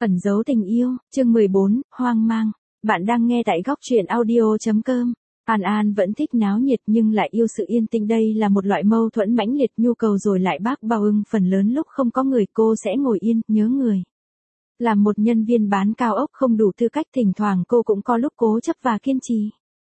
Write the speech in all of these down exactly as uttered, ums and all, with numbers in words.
Ẩn giấu tình yêu, chương mười bốn, hoang mang. Bạn đang nghe tại góc truyện audio.com. An An vẫn thích náo nhiệt nhưng lại yêu sự yên tĩnh, đây là một loại mâu thuẫn mãnh liệt, nhu cầu rồi lại bác bao ưng, phần lớn lúc không có người cô sẽ ngồi yên, nhớ người. Làm một nhân viên bán cao ốc không đủ tư cách, thỉnh thoảng cô cũng có lúc cố chấp và kiên trì.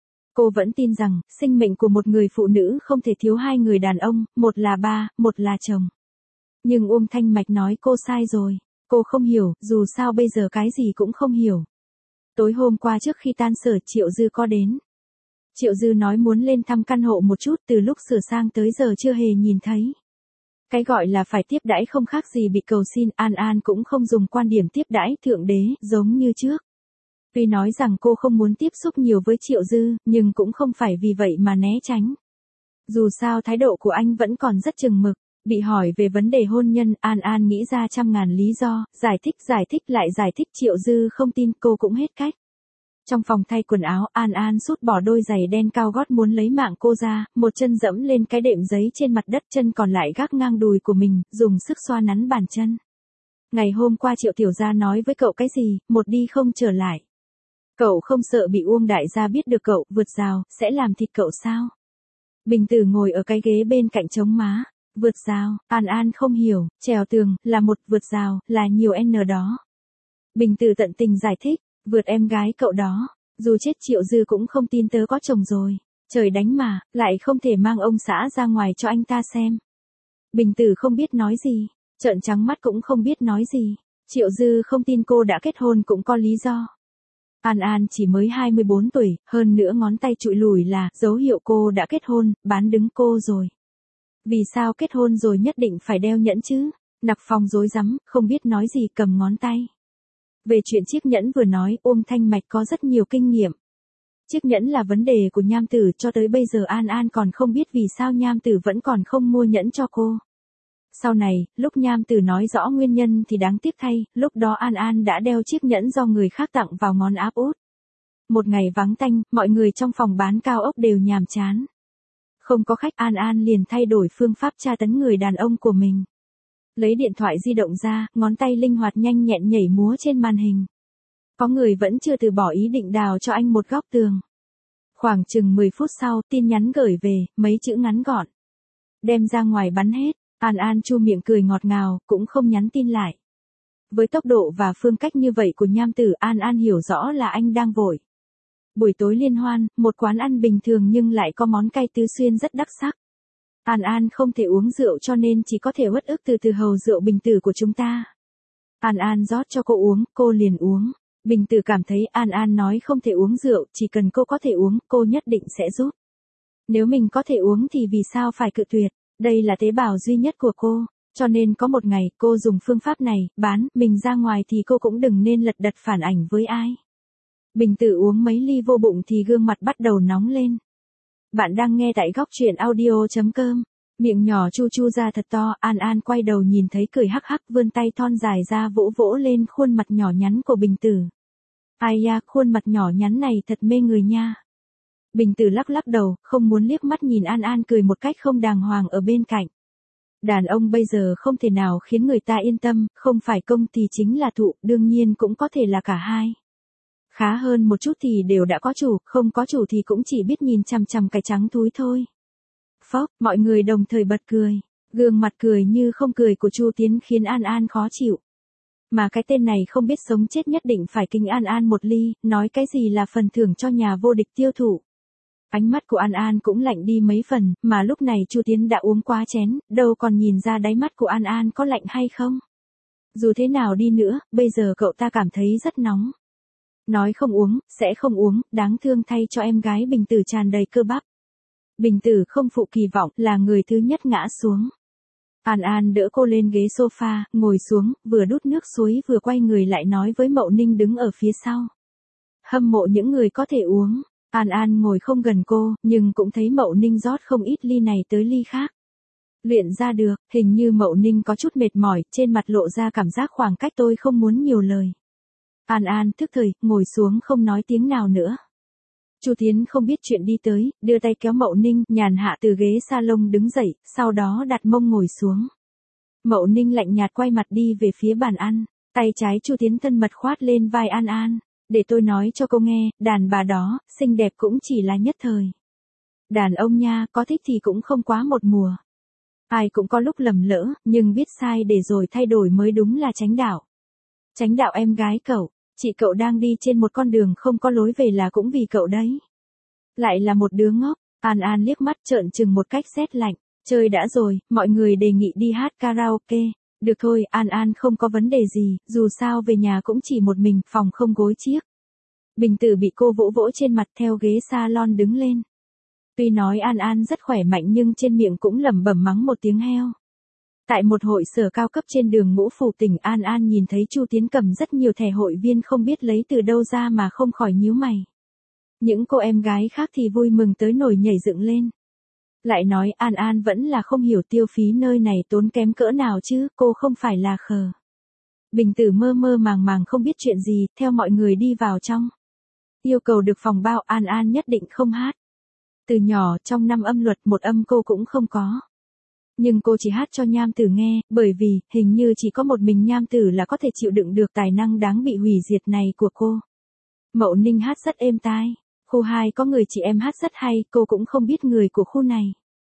Cô vẫn tin rằng, sinh mệnh của một người phụ nữ không thể thiếu hai người đàn ông, một là ba, một là chồng. Nhưng Uông Thanh Mạch nói cô sai rồi. Cô không hiểu, dù sao bây giờ cái gì cũng không hiểu. Tối hôm qua trước khi tan sở, Triệu Dư có đến. Triệu Dư nói muốn lên thăm căn hộ một chút, từ lúc sửa sang tới giờ chưa hề nhìn thấy. Cái gọi là phải tiếp đãi không khác gì bị cầu xin, An An cũng không dùng quan điểm tiếp đãi thượng đế giống như trước. Tuy nói rằng cô không muốn tiếp xúc nhiều với Triệu Dư, nhưng cũng không phải vì vậy mà né tránh. Dù sao thái độ của anh vẫn còn rất chừng mực. Bị hỏi về vấn đề hôn nhân, An An nghĩ ra trăm ngàn lý do, giải thích giải thích lại giải thích, Triệu Dư không tin, cô cũng hết cách. Trong phòng thay quần áo, An An sút bỏ đôi giày đen cao gót muốn lấy mạng cô ra, một chân dẫm lên cái đệm giấy trên mặt đất, chân còn lại gác ngang đùi của mình, dùng sức xoa nắn bàn chân. Ngày hôm qua Triệu Tiểu Gia nói với cậu cái gì, một đi không trở lại. Cậu không sợ bị Uông đại gia biết được cậu vượt rào, sẽ làm thịt cậu sao? Bình Tử ngồi ở cái ghế bên cạnh chống má. Vượt rào, An An không hiểu, trèo tường, là một, vượt rào, là nhiều n đó. Bình Tử tận tình giải thích, vượt em gái cậu đó, dù chết Triệu Dư cũng không tin tớ có chồng rồi, trời đánh mà, lại không thể mang ông xã ra ngoài cho anh ta xem. Bình Tử không biết nói gì, trợn trắng mắt cũng không biết nói gì, Triệu Dư không tin cô đã kết hôn cũng có lý do. An An chỉ mới hai mươi bốn tuổi, hơn nữa ngón tay trụi lùi là dấu hiệu cô đã kết hôn, bán đứng cô rồi. Vì sao kết hôn rồi nhất định phải đeo nhẫn chứ? Nặc Phong rối rắm, không biết nói gì, cầm ngón tay. Về chuyện chiếc nhẫn vừa nói, Uông Thanh Mạch có rất nhiều kinh nghiệm. Chiếc nhẫn là vấn đề của Nham Tử, cho tới bây giờ An An còn không biết vì sao Nham Tử vẫn còn không mua nhẫn cho cô. Sau này, lúc Nham Tử nói rõ nguyên nhân thì đáng tiếc thay, lúc đó An An đã đeo chiếc nhẫn do người khác tặng vào ngón áp út. Một ngày vắng tanh, mọi người trong phòng bán cao ốc đều nhàm chán. Không có khách, An An liền thay đổi phương pháp tra tấn người đàn ông của mình. Lấy điện thoại di động ra, ngón tay linh hoạt nhanh nhẹn nhảy múa trên màn hình. Có người vẫn chưa từ bỏ ý định đào cho anh một góc tường. Khoảng chừng mười phút sau, tin nhắn gửi về, mấy chữ ngắn gọn. Đem ra ngoài bắn hết, An An chu miệng cười ngọt ngào, cũng không nhắn tin lại. Với tốc độ và phương cách như vậy của Nham Tử, An An hiểu rõ là anh đang vội. Buổi tối liên hoan, một quán ăn bình thường nhưng lại có món cay tứ xuyên rất đắc sắc. An An không thể uống rượu cho nên chỉ có thể uất ức từ từ hầu rượu Bình Tử của chúng ta. An An rót cho cô uống, cô liền uống. Bình Tử cảm thấy An An nói không thể uống rượu, chỉ cần cô có thể uống, cô nhất định sẽ giúp. Nếu mình có thể uống thì vì sao phải cự tuyệt, đây là tế bào duy nhất của cô. Cho nên có một ngày cô dùng phương pháp này, bán mình ra ngoài thì cô cũng đừng nên lật đật phản ảnh với ai. Bình Tử uống mấy ly vô bụng thì gương mặt bắt đầu nóng lên. Bạn đang nghe tại góc truyện audio.com. Miệng nhỏ chu chu ra thật to, An An quay đầu nhìn thấy cười hắc hắc, vươn tay thon dài ra vỗ vỗ lên khuôn mặt nhỏ nhắn của Bình Tử. Ai da, khuôn mặt nhỏ nhắn này thật mê người nha. Bình Tử lắc lắc đầu, không muốn liếc mắt nhìn An An cười một cách không đàng hoàng ở bên cạnh. Đàn ông bây giờ không thể nào khiến người ta yên tâm, không phải công thì chính là thụ, đương nhiên cũng có thể là cả hai. Khá hơn một chút thì đều đã có chủ, không có chủ thì cũng chỉ biết nhìn chằm chằm cái trắng túi thôi. Phốc, mọi người đồng thời bật cười. Gương mặt cười như không cười của Chu Tiến khiến An An khó chịu. Mà cái tên này không biết sống chết nhất định phải kính An An một ly, nói cái gì là phần thưởng cho nhà vô địch tiêu thụ. Ánh mắt của An An cũng lạnh đi mấy phần, mà lúc này Chu Tiến đã uống quá chén, đâu còn nhìn ra đáy mắt của An An có lạnh hay không. Dù thế nào đi nữa, bây giờ cậu ta cảm thấy rất nóng. Nói không uống, sẽ không uống, đáng thương thay cho em gái Bình Tử tràn đầy cơ bắp. Bình Tử không phụ kỳ vọng, là người thứ nhất ngã xuống. An An đỡ cô lên ghế sofa, ngồi xuống, vừa đút nước suối vừa quay người lại nói với Mậu Ninh đứng ở phía sau. Hâm mộ những người có thể uống. An An ngồi không gần cô, nhưng cũng thấy Mậu Ninh rót không ít ly này tới ly khác. Luyện ra được, hình như Mậu Ninh có chút mệt mỏi, trên mặt lộ ra cảm giác khoảng cách tôi không muốn nhiều lời. An An thức thời, ngồi xuống không nói tiếng nào nữa. Chu Tiến không biết chuyện đi tới, đưa tay kéo Mậu Ninh, nhàn hạ từ ghế salon đứng dậy, sau đó đặt mông ngồi xuống. Mậu Ninh lạnh nhạt quay mặt đi về phía bàn ăn. Tay trái Chu Tiến thân mật khoát lên vai An An. Để tôi nói cho cô nghe, đàn bà đó, xinh đẹp cũng chỉ là nhất thời. Đàn ông nha, có thích thì cũng không quá một mùa. Ai cũng có lúc lầm lỡ, nhưng biết sai để rồi thay đổi mới đúng là chánh đạo. Chánh đạo em gái cậu, chị cậu đang đi trên một con đường không có lối về là cũng vì cậu đấy. Lại là một đứa ngốc, An An liếc mắt trợn trừng một cách rét lạnh. Chơi đã rồi, mọi người đề nghị đi hát karaoke. Được thôi, An An không có vấn đề gì, dù sao về nhà cũng chỉ một mình, phòng không gối chiếc. Bình Tử bị cô vỗ vỗ trên mặt theo ghế salon đứng lên. Tuy nói An An rất khỏe mạnh nhưng trên miệng cũng lẩm bẩm mắng một tiếng heo. Tại một hội sở cao cấp trên đường Ngũ Phủ tỉnh, An An nhìn thấy Chu Tiến cầm rất nhiều thẻ hội viên không biết lấy từ đâu ra mà không khỏi nhíu mày. Những cô em gái khác thì vui mừng tới nổi nhảy dựng lên. Lại nói An An vẫn là không hiểu tiêu phí nơi này tốn kém cỡ nào chứ, cô không phải là khờ. Bình Tử mơ mơ màng màng không biết chuyện gì, theo mọi người đi vào trong. Yêu cầu được phòng bao, An An nhất định không hát. Từ nhỏ, trong năm âm luật một âm cô cũng không có. Nhưng cô chỉ hát cho nham tử nghe, bởi vì, hình như chỉ có một mình nham tử là có thể chịu đựng được tài năng đáng bị hủy diệt này của cô. Mậu Ninh hát rất êm tai. Khu hai có người chị em hát rất hay, cô cũng không biết người của khu này.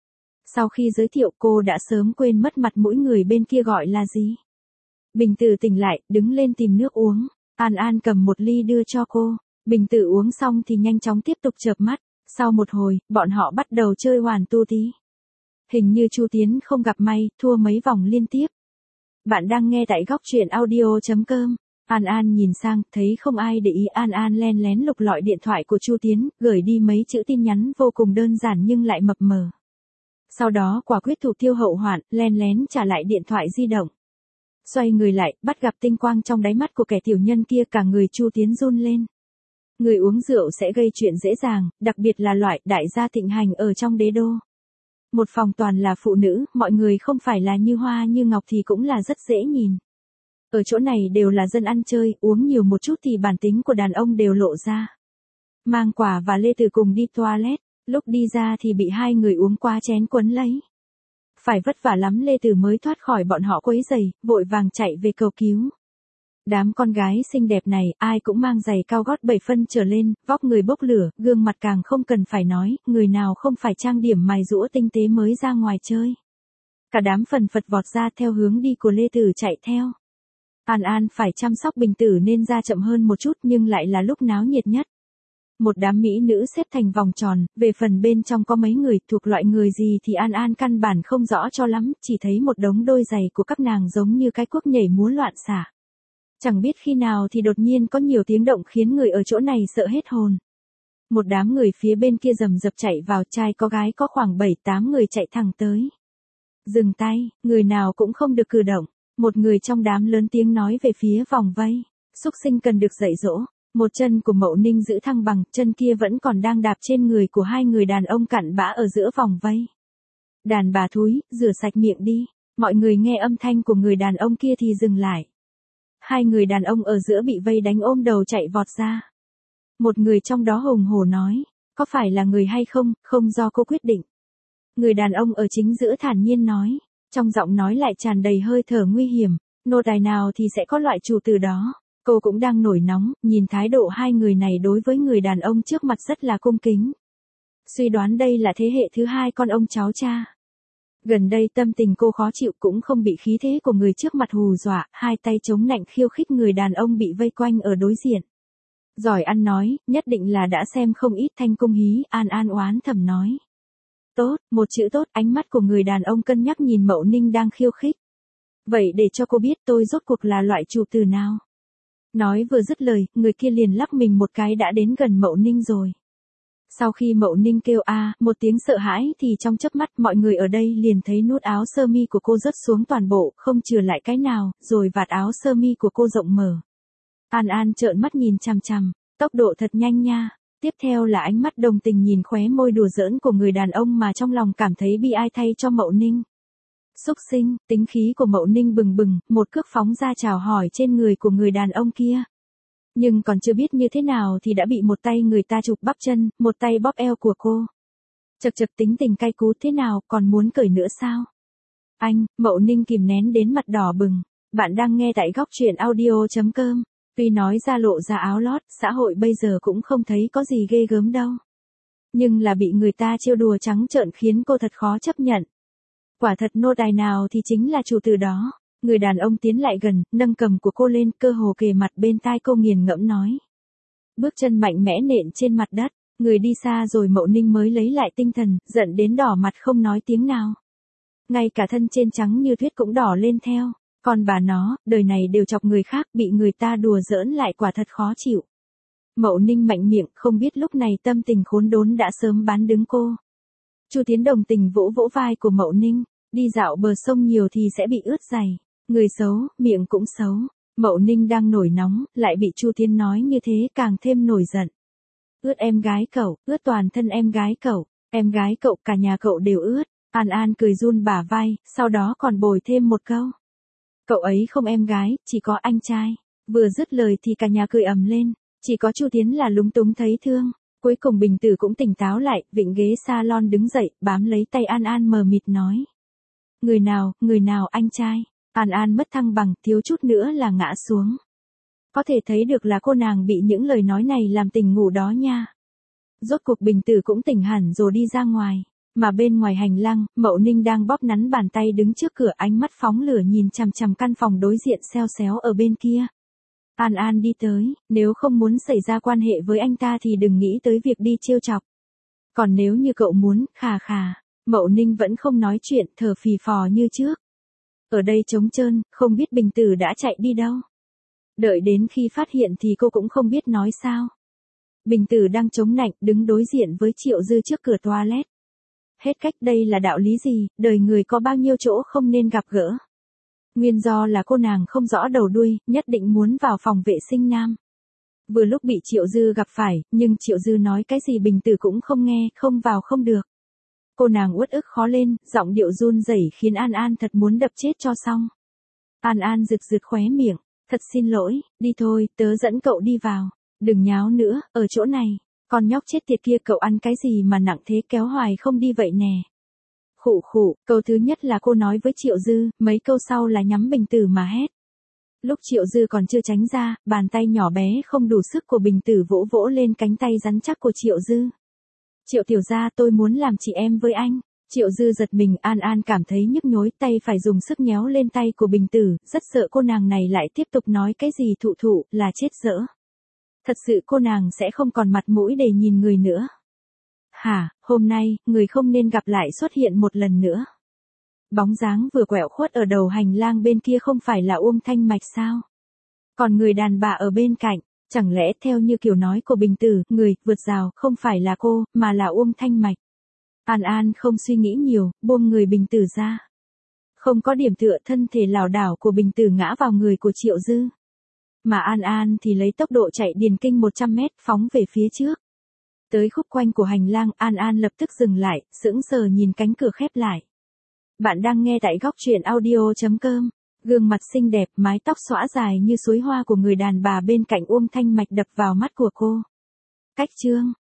Sau khi giới thiệu cô đã sớm quên mất mặt mũi người bên kia gọi là gì. Bình Tử tỉnh lại, đứng lên tìm nước uống. An An cầm một ly đưa cho cô. Bình Tử uống xong thì nhanh chóng tiếp tục chợp mắt. Sau một hồi, bọn họ bắt đầu chơi hoàn tu tí. Hình như Chu Tiến không gặp may, thua mấy vòng liên tiếp. Bạn đang nghe tại góc truyện audio chấm com. An An nhìn sang, thấy không ai để ý, An An len lén lục lọi điện thoại của Chu Tiến, gửi đi mấy chữ tin nhắn vô cùng đơn giản nhưng lại mập mờ. Sau đó quả quyết thủ tiêu hậu hoạn, len lén trả lại điện thoại di động. Xoay người lại, bắt gặp tinh quang trong đáy mắt của kẻ tiểu nhân kia, cả người Chu Tiến run lên. Người uống rượu sẽ gây chuyện dễ dàng, đặc biệt là loại đại gia thịnh hành ở trong đế đô. Một phòng toàn là phụ nữ, mọi người không phải là như hoa như ngọc thì cũng là rất dễ nhìn. Ở chỗ này đều là dân ăn chơi, uống nhiều một chút thì bản tính của đàn ông đều lộ ra. Mang Quả và Lê Tử cùng đi toilet, lúc đi ra thì bị hai người uống quá chén quấn lấy. Phải vất vả lắm Lê Tử mới thoát khỏi bọn họ quấy rầy, vội vàng chạy về cầu cứu. Đám con gái xinh đẹp này, ai cũng mang giày cao gót bảy phân trở lên, vóc người bốc lửa, gương mặt càng không cần phải nói, người nào không phải trang điểm mài rũa tinh tế mới ra ngoài chơi. Cả đám phần phật vọt ra theo hướng đi của Lê Tử chạy theo. An An phải chăm sóc Bình Tử nên ra chậm hơn một chút nhưng lại là lúc náo nhiệt nhất. Một đám mỹ nữ xếp thành vòng tròn, về phần bên trong có mấy người thuộc loại người gì thì An An căn bản không rõ cho lắm, chỉ thấy một đống đôi giày của các nàng giống như cái cuốc nhảy múa loạn xạ. Chẳng biết khi nào thì đột nhiên có nhiều tiếng động khiến người ở chỗ này sợ hết hồn. Một đám người phía bên kia rầm rập chạy vào, trai có gái có khoảng bảy tám người chạy thẳng tới. Dừng tay, người nào cũng không được cử động. Một người trong đám lớn tiếng nói về phía vòng vây. Xúc sinh cần được dạy dỗ. Một chân của Mậu Ninh giữ thăng bằng, chân kia vẫn còn đang đạp trên người của hai người đàn ông cặn bã ở giữa vòng vây. Đàn bà thúi, rửa sạch miệng đi. Mọi người nghe âm thanh của người đàn ông kia thì dừng lại. Hai người đàn ông ở giữa bị vây đánh ôm đầu chạy vọt ra. Một người trong đó hùng hổ nói, có phải là người hay không, không do cô quyết định. Người đàn ông ở chính giữa thản nhiên nói, trong giọng nói lại tràn đầy hơi thở nguy hiểm, nô tài nào thì sẽ có loại chủ từ đó. Cô cũng đang nổi nóng, nhìn thái độ hai người này đối với người đàn ông trước mặt rất là cung kính. Suy đoán đây là thế hệ thứ hai con ông cháu cha. Gần đây tâm tình cô khó chịu cũng không bị khí thế của người trước mặt hù dọa, hai tay chống nạnh khiêu khích người đàn ông bị vây quanh ở đối diện. Giỏi ăn nói, nhất định là đã xem không ít thanh cung hí, An An oán thầm nói. Tốt, một chữ tốt, ánh mắt của người đàn ông cân nhắc nhìn Mậu Ninh đang khiêu khích. Vậy để cho cô biết tôi rốt cuộc là loại chủ từ nào. Nói vừa dứt lời, người kia liền lắc mình một cái đã đến gần Mậu Ninh rồi. Sau khi Mậu Ninh kêu a, một tiếng sợ hãi thì trong chớp mắt mọi người ở đây liền thấy nút áo sơ mi của cô rớt xuống toàn bộ, không chừa lại cái nào, rồi vạt áo sơ mi của cô rộng mở. An An trợn mắt nhìn chằm chằm, tốc độ thật nhanh nha. Tiếp theo là ánh mắt đồng tình nhìn khóe môi đùa giỡn của người đàn ông mà trong lòng cảm thấy bi ai thay cho Mậu Ninh. Xúc sinh, tính khí của Mậu Ninh bừng bừng, một cước phóng ra chào hỏi trên người của người đàn ông kia. Nhưng còn chưa biết như thế nào thì đã bị một tay người ta chụp bắp chân, một tay bóp eo của cô. Chật chật tính tình cay cú thế nào, còn muốn cởi nữa sao? Anh, Mậu Ninh kìm nén đến mặt đỏ bừng. Bạn đang nghe tại góc truyện audio.com. Tuy nói ra lộ ra áo lót, xã hội bây giờ cũng không thấy có gì ghê gớm đâu. Nhưng là bị người ta trêu đùa trắng trợn khiến cô thật khó chấp nhận. Quả thật nô tài nào thì chính là chủ từ đó. Người đàn ông tiến lại gần, nâng cầm của cô lên, cơ hồ kề mặt bên tai cô nghiền ngẫm nói. Bước chân mạnh mẽ nện trên mặt đất, người đi xa rồi Mậu Ninh mới lấy lại tinh thần, giận đến đỏ mặt không nói tiếng nào. Ngay cả thân trên trắng như tuyết cũng đỏ lên theo. Còn bà nó, đời này đều chọc người khác, bị người ta đùa giỡn lại quả thật khó chịu. Mậu Ninh mạnh miệng, không biết lúc này tâm tình khốn đốn đã sớm bán đứng cô. Chu Tiến đồng tình vỗ vỗ vai của Mậu Ninh, đi dạo bờ sông nhiều thì sẽ bị ướt giày. Người xấu, miệng cũng xấu. Mậu Ninh đang nổi nóng, lại bị Chu Tiến nói như thế càng thêm nổi giận. Ướt em gái cậu, ướt toàn thân em gái cậu, em gái cậu cả nhà cậu đều ướt. An An cười run bả vai, sau đó còn bồi thêm một câu. Cậu ấy không em gái, chỉ có anh trai. Vừa dứt lời thì cả nhà cười ầm lên, chỉ có Chu Tiến là lúng túng thấy thương. Cuối cùng Bình Tử cũng tỉnh táo lại, vịn ghế salon đứng dậy, bám lấy tay An An mờ mịt nói. Người nào, người nào anh trai? An An mất thăng bằng, thiếu chút nữa là ngã xuống. Có thể thấy được là cô nàng bị những lời nói này làm tỉnh ngủ đó nha. Rốt cuộc Bình Tử cũng tỉnh hẳn rồi đi ra ngoài. Mà bên ngoài hành lang, Mậu Ninh đang bóp nắn bàn tay đứng trước cửa, ánh mắt phóng lửa nhìn chằm chằm căn phòng đối diện xeo xéo ở bên kia. An An đi tới, nếu không muốn xảy ra quan hệ với anh ta thì đừng nghĩ tới việc đi trêu chọc. Còn nếu như cậu muốn, khà khà, Mậu Ninh vẫn không nói chuyện, thở phì phò như trước. Ở đây trống trơn, không biết Bình Tử đã chạy đi đâu. Đợi đến khi phát hiện thì cô cũng không biết nói sao. Bình Tử đang chống nạnh, đứng đối diện với Triệu Dư trước cửa toilet. Hết cách, đây là đạo lý gì, đời người có bao nhiêu chỗ không nên gặp gỡ. Nguyên do là cô nàng không rõ đầu đuôi, nhất định muốn vào phòng vệ sinh nam. Vừa lúc bị Triệu Dư gặp phải, nhưng Triệu Dư nói cái gì Bình Tử cũng không nghe, không vào không được. Cô nàng uất ức khó lên, giọng điệu run rẩy khiến An An thật muốn đập chết cho xong. An An rực rực khóe miệng, thật xin lỗi, đi thôi, tớ dẫn cậu đi vào. Đừng nháo nữa, ở chỗ này. Con nhóc chết tiệt kia, cậu ăn cái gì mà nặng thế, kéo hoài không đi vậy nè. Khụ khụ, câu thứ nhất là cô nói với Triệu Dư, mấy câu sau là nhắm Bình Tử mà hét. Lúc Triệu Dư còn chưa tránh ra, bàn tay nhỏ bé không đủ sức của Bình Tử vỗ vỗ lên cánh tay rắn chắc của Triệu Dư. Triệu tiểu gia, tôi muốn làm chị em với anh. Triệu Dư giật mình, An An cảm thấy nhức nhối, tay phải dùng sức nhéo lên tay của Bình Tử, rất sợ cô nàng này lại tiếp tục nói cái gì thụ thụ, là chết dỡ. Thật sự cô nàng sẽ không còn mặt mũi để nhìn người nữa. Hả, hôm nay, người không nên gặp lại xuất hiện một lần nữa. Bóng dáng vừa quẹo khuất ở đầu hành lang bên kia không phải là Uông Thanh Mạch sao? Còn người đàn bà ở bên cạnh, chẳng lẽ theo như kiểu nói của Bình Tử, người vượt rào không phải là cô, mà là Uông Thanh Mạch. An An không suy nghĩ nhiều, buông người Bình Tử ra. Không có điểm tựa, thân thể lảo đảo của Bình Tử ngã vào người của Triệu Dư. Mà An An thì lấy tốc độ chạy điền kinh một trăm mét phóng về phía trước. Tới khúc quanh của hành lang, An An lập tức dừng lại, sững sờ nhìn cánh cửa khép lại. Bạn đang nghe tại góc truyện audio.com. Gương mặt xinh đẹp, mái tóc xõa dài như suối hoa của người đàn bà bên cạnh Uông Thanh Mạch đập vào mắt của cô. Cách chương.